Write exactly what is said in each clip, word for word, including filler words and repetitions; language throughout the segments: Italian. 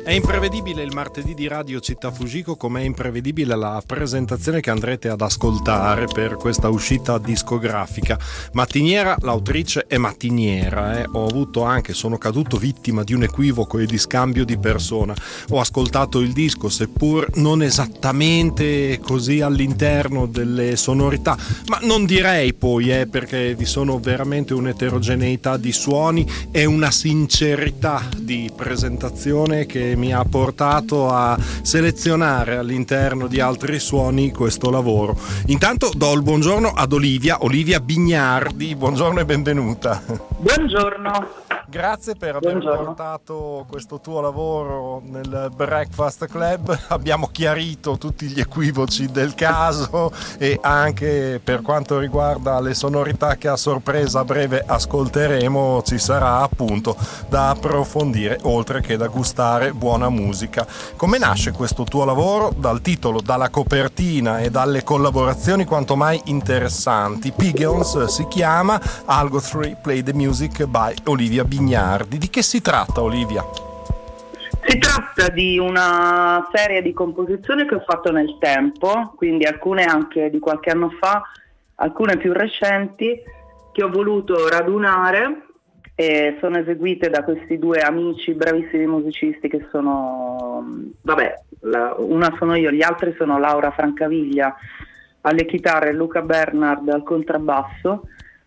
È imprevedibile il martedì di Radio Città Fujiko, come è imprevedibile la presentazione che andrete ad ascoltare per questa uscita discografica. Mattiniera, l'autrice è mattiniera, eh. Ho avuto anche, sono caduto vittima di un equivoco e di scambio di persona. Ho ascoltato il disco, seppur non esattamente così all'interno delle sonorità, ma non direi poi, eh, perché vi sono veramente un'eterogeneità di suoni e una sincerità di presentazione che mi ha portato a selezionare all'interno di altri suoni questo lavoro. Intanto do il buongiorno ad Olivia, Olivia Bignardi, buongiorno e benvenuta. Buongiorno. Grazie per aver Buongiorno. portato questo tuo lavoro nel Breakfast Club. Abbiamo chiarito tutti gli equivoci del caso e anche per quanto riguarda le sonorità che a sorpresa a breve ascolteremo ci sarà appunto da approfondire oltre che da gustare buona musica. Come nasce questo tuo lavoro? Dal titolo, dalla copertina e dalle collaborazioni quanto mai interessanti. Pigeons si chiama, Algo tre Play the Music by Olivia Bignardi. Di che si tratta, Olivia? Si tratta di una serie di composizioni che ho fatto nel tempo, quindi alcune anche di qualche anno fa, alcune più recenti, che ho voluto radunare e sono eseguite da questi due amici bravissimi musicisti che sono, vabbè, la, una sono io, gli altri sono Laura Francaviglia alle chitarre e Luca Bernard al contrabbasso.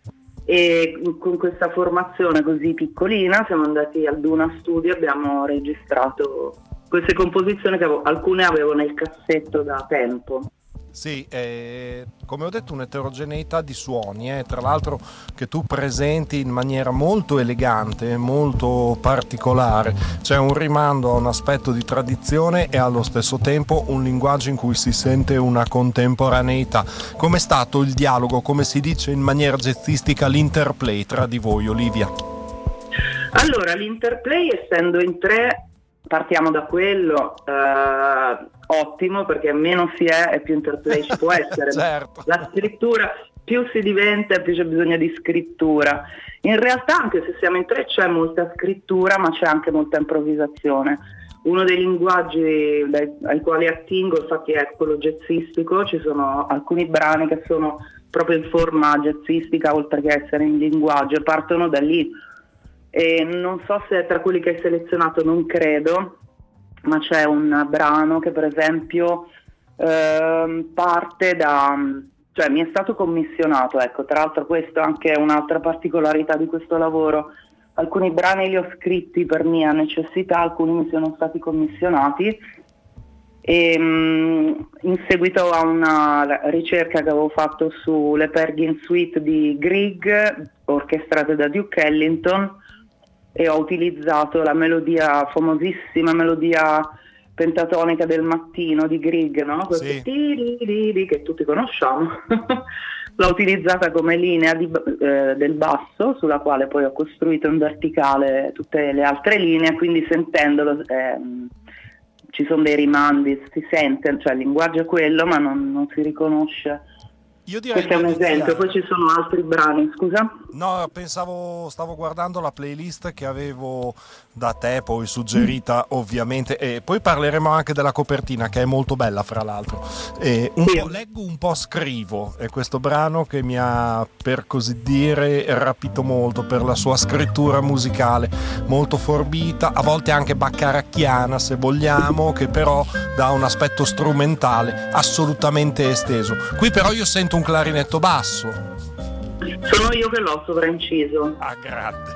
E con questa formazione così piccolina siamo andati al Duna Studio e abbiamo registrato queste composizioni che avevo, alcune avevo nel cassetto da tempo. Sì, eh, come ho detto un'eterogeneità di suoni, eh, tra l'altro che tu presenti in maniera molto elegante, molto particolare. C'è un rimando a un aspetto di tradizione e allo stesso tempo un linguaggio in cui si sente una contemporaneità. Com'è stato il dialogo, come si dice in maniera jazzistica, l'interplay tra di voi, Olivia? Allora, l'interplay, essendo in tre, partiamo da quello, eh, ottimo, perché meno si è e più interplay ci può essere. Certo. La scrittura, più si diventa e più c'è bisogno di scrittura. In realtà, anche se siamo in tre, c'è molta scrittura, ma c'è anche molta improvvisazione. Uno dei linguaggi dai, ai quali attingo, infatti, è quello jazzistico. Ci sono alcuni brani che sono proprio in forma jazzistica, oltre che essere in linguaggio, e partono da lì. E non so se tra quelli che hai selezionato, non credo, ma c'è un brano che per esempio ehm, parte da, cioè mi è stato commissionato, ecco, tra l'altro questo è anche un'altra particolarità di questo lavoro. Alcuni brani li ho scritti per mia necessità, alcuni mi sono stati commissionati e mh, in seguito a una ricerca che avevo fatto sulle Pergin Suite di Grieg, orchestrate da Duke Ellington, e ho utilizzato la melodia, famosissima melodia pentatonica del mattino di Grieg, no? Questo Sì. tiririri che tutti conosciamo. L'ho utilizzata come linea di, eh, del basso, sulla quale poi ho costruito in verticale tutte le altre linee, quindi sentendolo ehm, ci sono dei rimandi, si sente, cioè il linguaggio è quello, ma non, non si riconosce. Io direi Questo è un di iniziare. esempio, poi ci sono altri brani, scusa? No, pensavo, stavo guardando la playlist che avevo da te poi suggerita ovviamente, e poi parleremo anche della copertina che è molto bella fra l'altro. E un Sì. po' leggo, un po' scrivo, è questo brano che mi ha, per così dire, rapito molto per la sua scrittura musicale, molto forbita, a volte anche baccaracchiana se vogliamo, che però dà un aspetto strumentale assolutamente esteso. Qui però io sento un clarinetto basso. Sono io che l'ho sovrainciso. Ah, grande.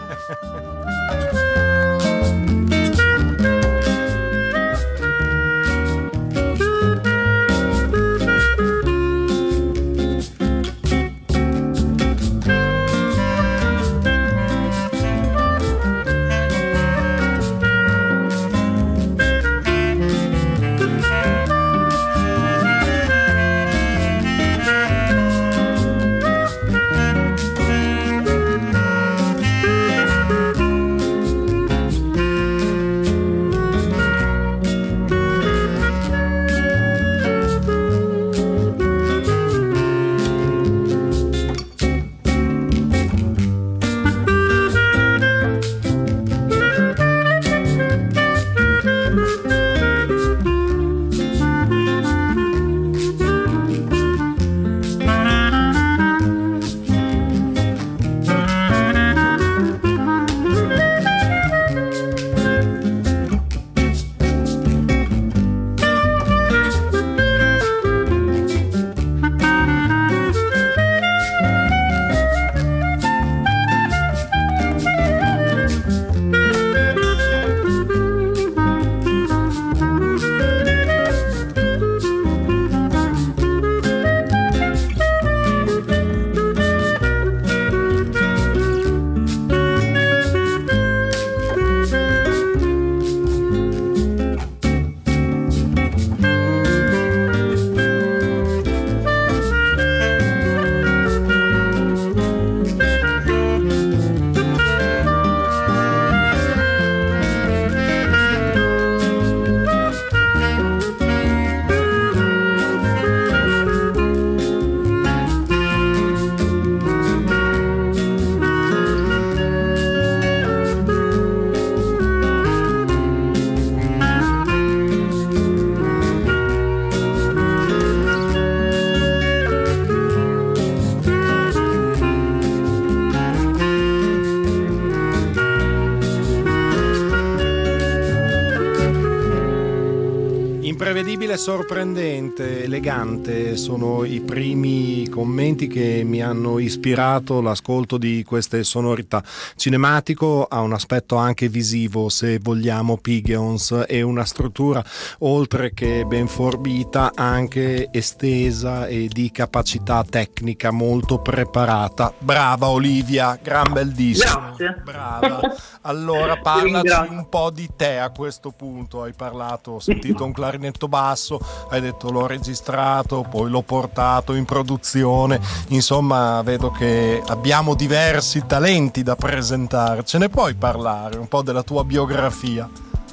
Imprevedibile, sorprendente, elegante sono i primi commenti che mi hanno ispirato l'ascolto di queste sonorità. Cinematico ha un aspetto anche visivo, se vogliamo, Pigeons, e una struttura oltre che ben forbita anche estesa e di capacità tecnica molto preparata. Brava Olivia, gran bel disco. Grazie. Brava. Allora parlaci un po' di te a questo punto. Hai parlato, ho sentito un clarinetto basso, hai detto l'ho registrato, poi l'ho portato in produzione, insomma vedo che abbiamo diversi talenti da presentare. Ce ne puoi parlare un po' della tua biografia?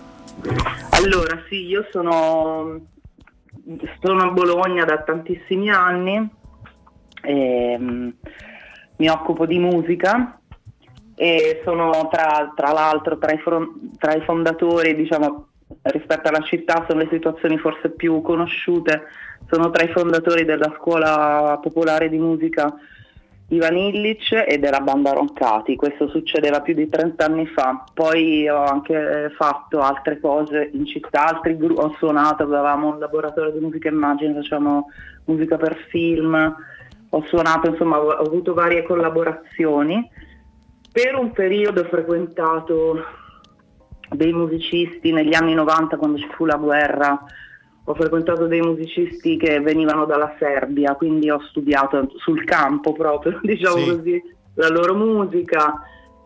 Allora sì, io sono, sono a Bologna da tantissimi anni, e, um, mi occupo di musica e sono tra, tra l'altro tra i, tra i fondatori, diciamo, rispetto alla città sono le situazioni forse più conosciute, sono tra i fondatori della scuola popolare di musica Ivan Illich e della banda Roncati. Questo succedeva più di trenta anni fa. Poi ho anche fatto altre cose in città, altri gru- ho suonato, avevamo un laboratorio di musica immagine, facciamo musica per film, ho suonato, insomma ho avuto varie collaborazioni. Per un periodo ho frequentato dei musicisti negli anni novanta, quando ci fu la guerra, ho frequentato dei musicisti che venivano dalla Serbia, quindi ho studiato sul campo proprio, diciamo sì. così, la loro musica,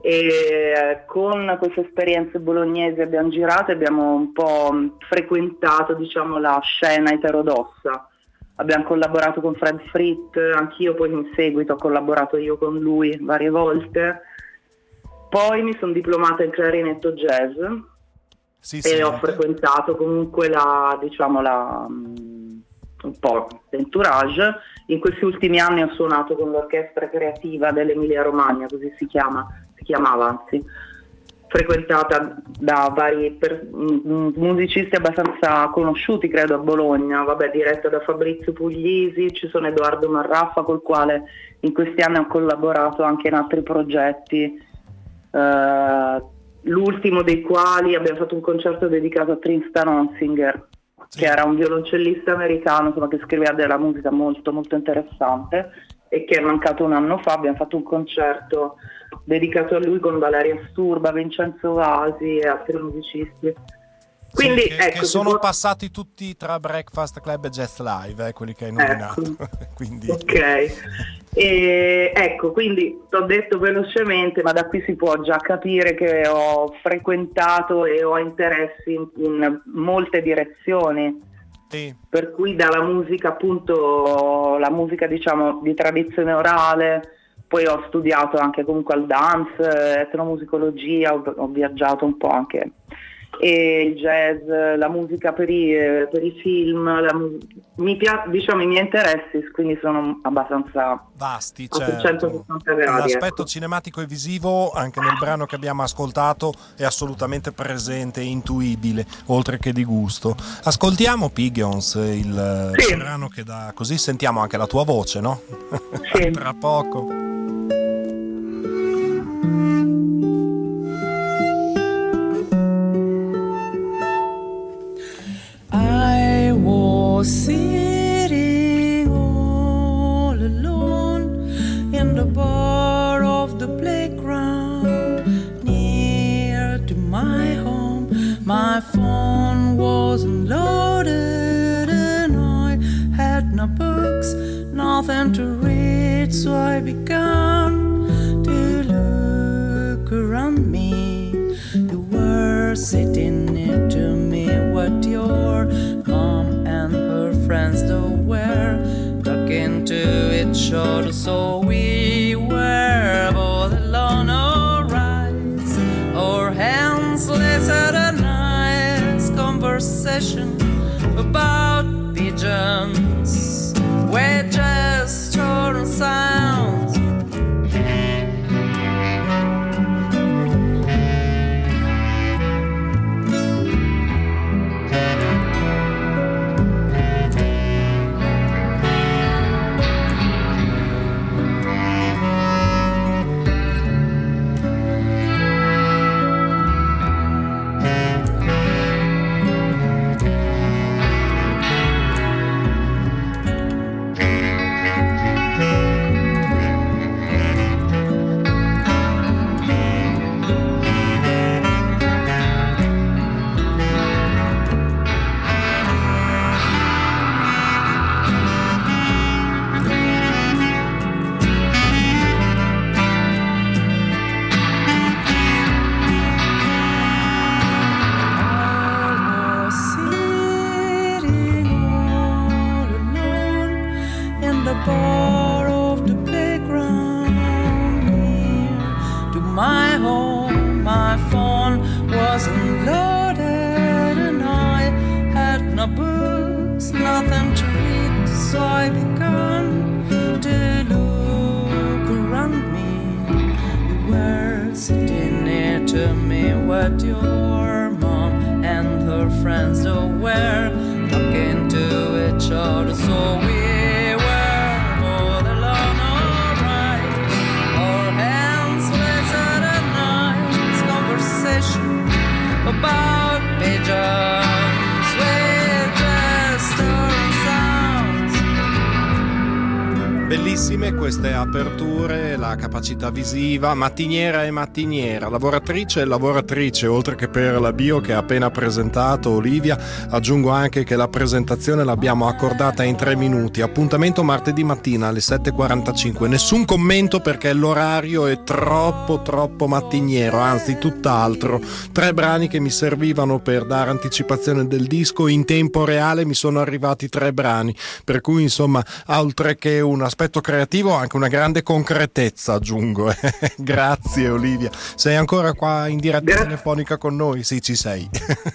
e con queste esperienze bolognesi abbiamo girato e abbiamo un po' frequentato, diciamo, la scena eterodossa. Abbiamo collaborato con Fred Fritt, anch'io poi in seguito ho collaborato io con lui varie volte. Poi mi sono diplomata in clarinetto jazz sì, e sì, ho frequentato comunque la, diciamo, la, um, un po' l'entourage. In questi ultimi anni ho suonato con l'orchestra creativa dell'Emilia Romagna, così si chiama, si chiamava anzi, frequentata da vari per, um, musicisti abbastanza conosciuti, credo, a Bologna, vabbè, diretta da Fabrizio Puglisi. Ci sono Edoardo Marraffa, col quale in questi anni ho collaborato anche in altri progetti. Uh, l'ultimo dei quali abbiamo fatto un concerto dedicato a Tristan Onsinger, sì. che era un violoncellista americano, insomma, che scriveva della musica molto molto interessante e che è mancato un anno fa. Abbiamo fatto un concerto dedicato a lui con Valeria Sturba, Vincenzo Vasi e altri musicisti. Quindi, sì, che, ecco, che sono può... passati tutti tra Breakfast Club e Jazz Live, eh, quelli che hai nominato. Ecco. Quindi... Ok. E, ecco, quindi t'ho detto velocemente, ma da qui si può già capire che ho frequentato e ho interessi in, in molte direzioni. Sì. Per cui dalla musica, appunto, la musica, diciamo, di tradizione orale, poi ho studiato anche comunque al dance, etnomusicologia, ho, ho viaggiato un po' anche, e il jazz, la musica per i, per i film, la, mi piace, diciamo, i miei interessi quindi sono abbastanza vasti, a certo. centosessanta gradi. L'aspetto ecco. cinematico e visivo anche nel brano che abbiamo ascoltato è assolutamente presente e intuibile, oltre che di gusto. Ascoltiamo Pigeons, il sì. brano che dà, così sentiamo anche la tua voce, no? Sì. Tra poco. Sitting all alone in the bar of the playground near to my home. My phone wasn't loaded and I had no books, nothing to read, so I began to look around me. You were sitting near to me, what your mom and her friends though were talking to each other, so we were both alone. Our eyes, our hands, let's had a nice conversation about pigeons, wedges, children sounds. friends that were talking to each other. So we were all alone, alright. Our hands lifted at night. Conversation about pigeons with gesture and sounds. Bellissime queste aperture, la capacità visiva, mattiniera e mattiniera, lavoratrice e lavoratrice, oltre che per la bio che ha appena presentato Olivia. Aggiungo anche che la presentazione l'abbiamo accordata in tre minuti. Appuntamento martedì mattina alle sette e quarantacinque. Nessun commento perché l'orario è troppo troppo mattiniero, anzi tutt'altro. Tre brani che mi servivano per dare anticipazione del disco, in tempo reale mi sono arrivati tre brani, per cui insomma, oltre che un aspetto creativo, anche una grande concretezza, aggiungo. Grazie Olivia. Sei ancora qua in diretta Grazie. telefonica con noi? Sì, ci sei.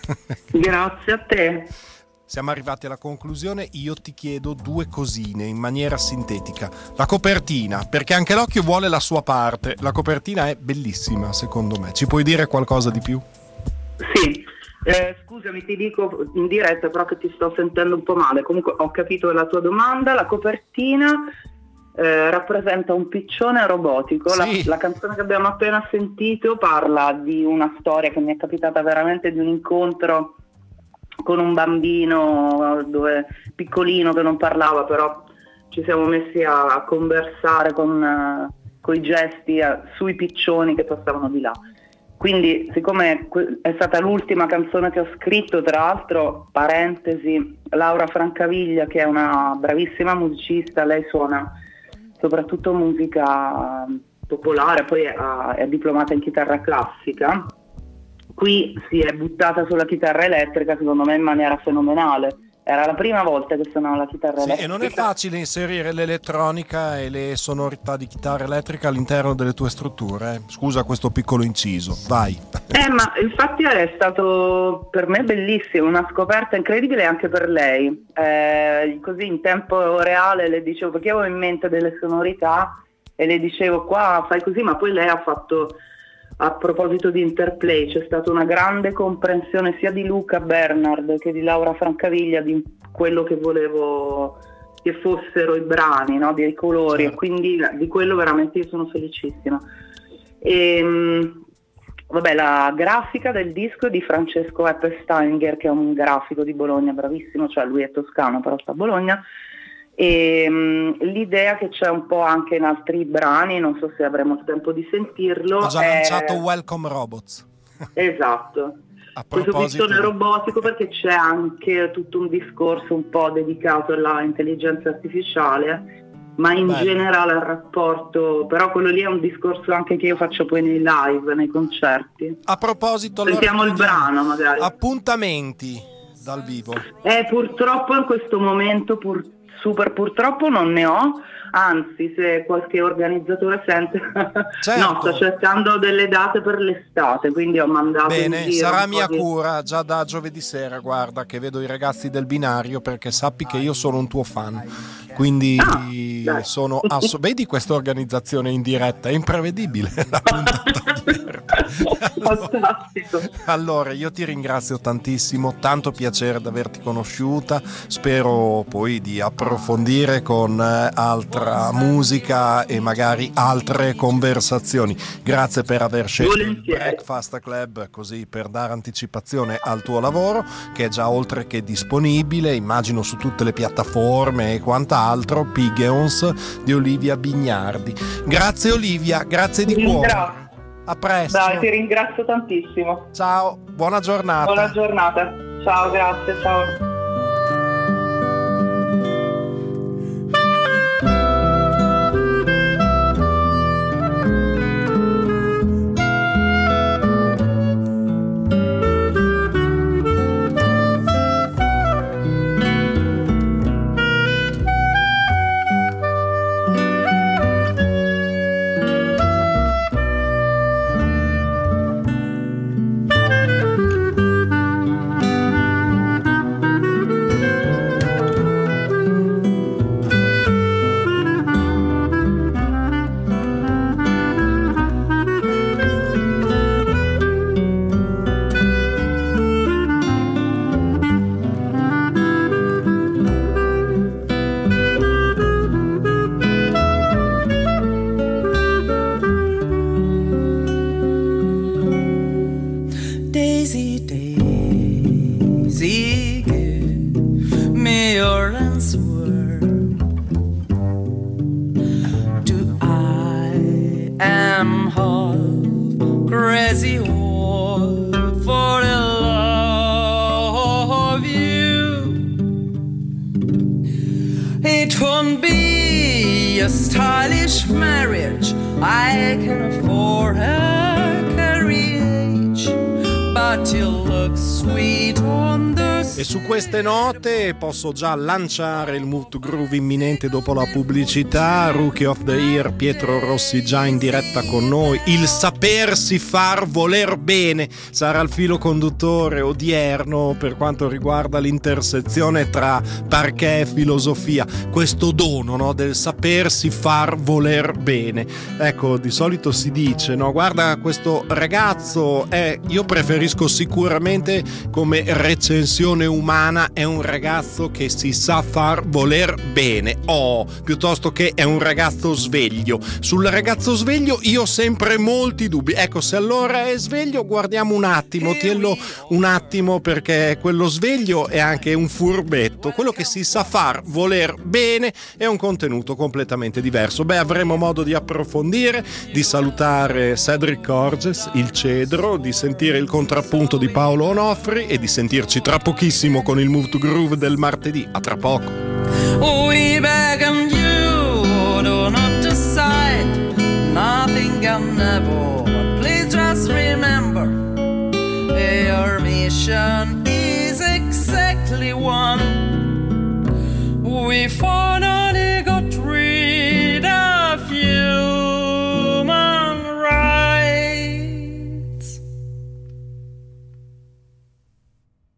Grazie a te. Siamo arrivati alla conclusione. Io ti chiedo due cosine in maniera sintetica. La copertina, perché anche l'occhio vuole la sua parte. La copertina è bellissima, secondo me. Ci puoi dire qualcosa di più? Sì, eh, scusami, ti dico in diretta però che ti sto sentendo un po' male. Comunque ho capito la tua domanda. La copertina eh, rappresenta un piccione robotico. Sì. La, la canzone che abbiamo appena sentito parla di una storia che mi è capitata veramente, di un incontro con un bambino dove, piccolino, che non parlava, però ci siamo messi a, a conversare con uh, i gesti uh, sui piccioni che passavano di là. Quindi, siccome è stata l'ultima canzone che ho scritto, tra l'altro, parentesi, Laura Francaviglia, che è una bravissima musicista, lei suona soprattutto musica popolare, poi è, è diplomata in chitarra classica. Qui si è buttata sulla chitarra elettrica, secondo me in maniera fenomenale. Era la prima volta che suonavo la chitarra Sì, elettrica. e non è facile inserire l'elettronica e le sonorità di chitarra elettrica all'interno delle tue strutture. Eh? Scusa questo piccolo inciso, vai. Eh, ma infatti è stato per me bellissimo, una scoperta incredibile anche per lei. Eh, così in tempo reale le dicevo, perché avevo in mente delle sonorità e le dicevo qua fai così, ma poi lei ha fatto, a proposito di interplay, c'è stata una grande comprensione sia di Luca Bernard che di Laura Francaviglia di quello che volevo che fossero i brani, no? Dei colori, Certo. E quindi di quello veramente io sono felicissima. E, vabbè, la grafica del disco è di Francesco Eppesteinger, che è un grafico di Bologna, bravissimo, cioè lui è toscano però sta a Bologna. E um, l'idea che c'è un po' anche in altri brani, non so se avremo il tempo di sentirlo. Ho già è... lanciato Welcome Robots. Esatto. A Questo proposito piccione di- robotico, perché c'è anche tutto un discorso un po' dedicato all'intelligenza artificiale, ma in Bello. generale al rapporto, però quello lì è un discorso anche che io faccio poi nei live, nei concerti. A proposito, allora, Sentiamo il chiudiamo. brano magari. Appuntamenti dal vivo. Eh, purtroppo in questo momento pur, super purtroppo non ne ho, anzi se qualche organizzatore sente Certo. no, sto cercando delle date per l'estate, quindi ho mandato in Bene, giro sarà un mia po' di- cura già da giovedì sera, guarda che vedo i ragazzi del binario, perché sappi che io sono un tuo fan, quindi Ah, dai. sono asso- vedi questa organizzazione in diretta, è imprevedibile la puntata diretta. Fantastico. Allora, io ti ringrazio tantissimo, tanto piacere di averti conosciuta, spero poi di approfondire con eh, altra musica e magari altre conversazioni. Grazie per aver scelto il Volentieri. Breakfast Club così per dare anticipazione al tuo lavoro, che è già oltre che disponibile, immagino su tutte le piattaforme e quant'altro. Pigeons di Olivia Bignardi. Grazie Olivia, grazie di Ti cuore. ringrazio. A presto. Dai, ti ringrazio tantissimo. Ciao, buona giornata. Buona giornata. Ciao, grazie, ciao. See, give me your answer. Do I am half crazy or for the love of you? It won't be a stylish marriage, I can afford a carriage, but you look sweet on the E su queste note posso già lanciare il Move to Groove imminente dopo la pubblicità. Rookie of the Year Pietro Rossi già in diretta con noi. Il sapersi far voler bene sarà il filo conduttore odierno per quanto riguarda l'intersezione tra parquet e filosofia, questo dono, no, del sapersi far voler bene. Ecco, di solito si dice, no, guarda questo ragazzo è, io preferisco sicuramente come recensione umana, è un ragazzo che si sa far voler bene, oh, piuttosto che è un ragazzo sveglio. Sul ragazzo sveglio io ho sempre molti dubbi. Ecco, se allora è sveglio, guardiamo un attimo, tiello un attimo, perché quello sveglio è anche un furbetto. Quello che si sa far voler bene è un contenuto completamente diverso. Beh, avremo modo di approfondire, di salutare Cedric Corges, il Cedro, di sentire il contrappunto di Paolo Onofri e di sentirci tra pochissimo con il Move to Groove del martedì. A tra poco. We beg and you do not decide, nothing can never, but please just remember, your mission is exactly one. We follow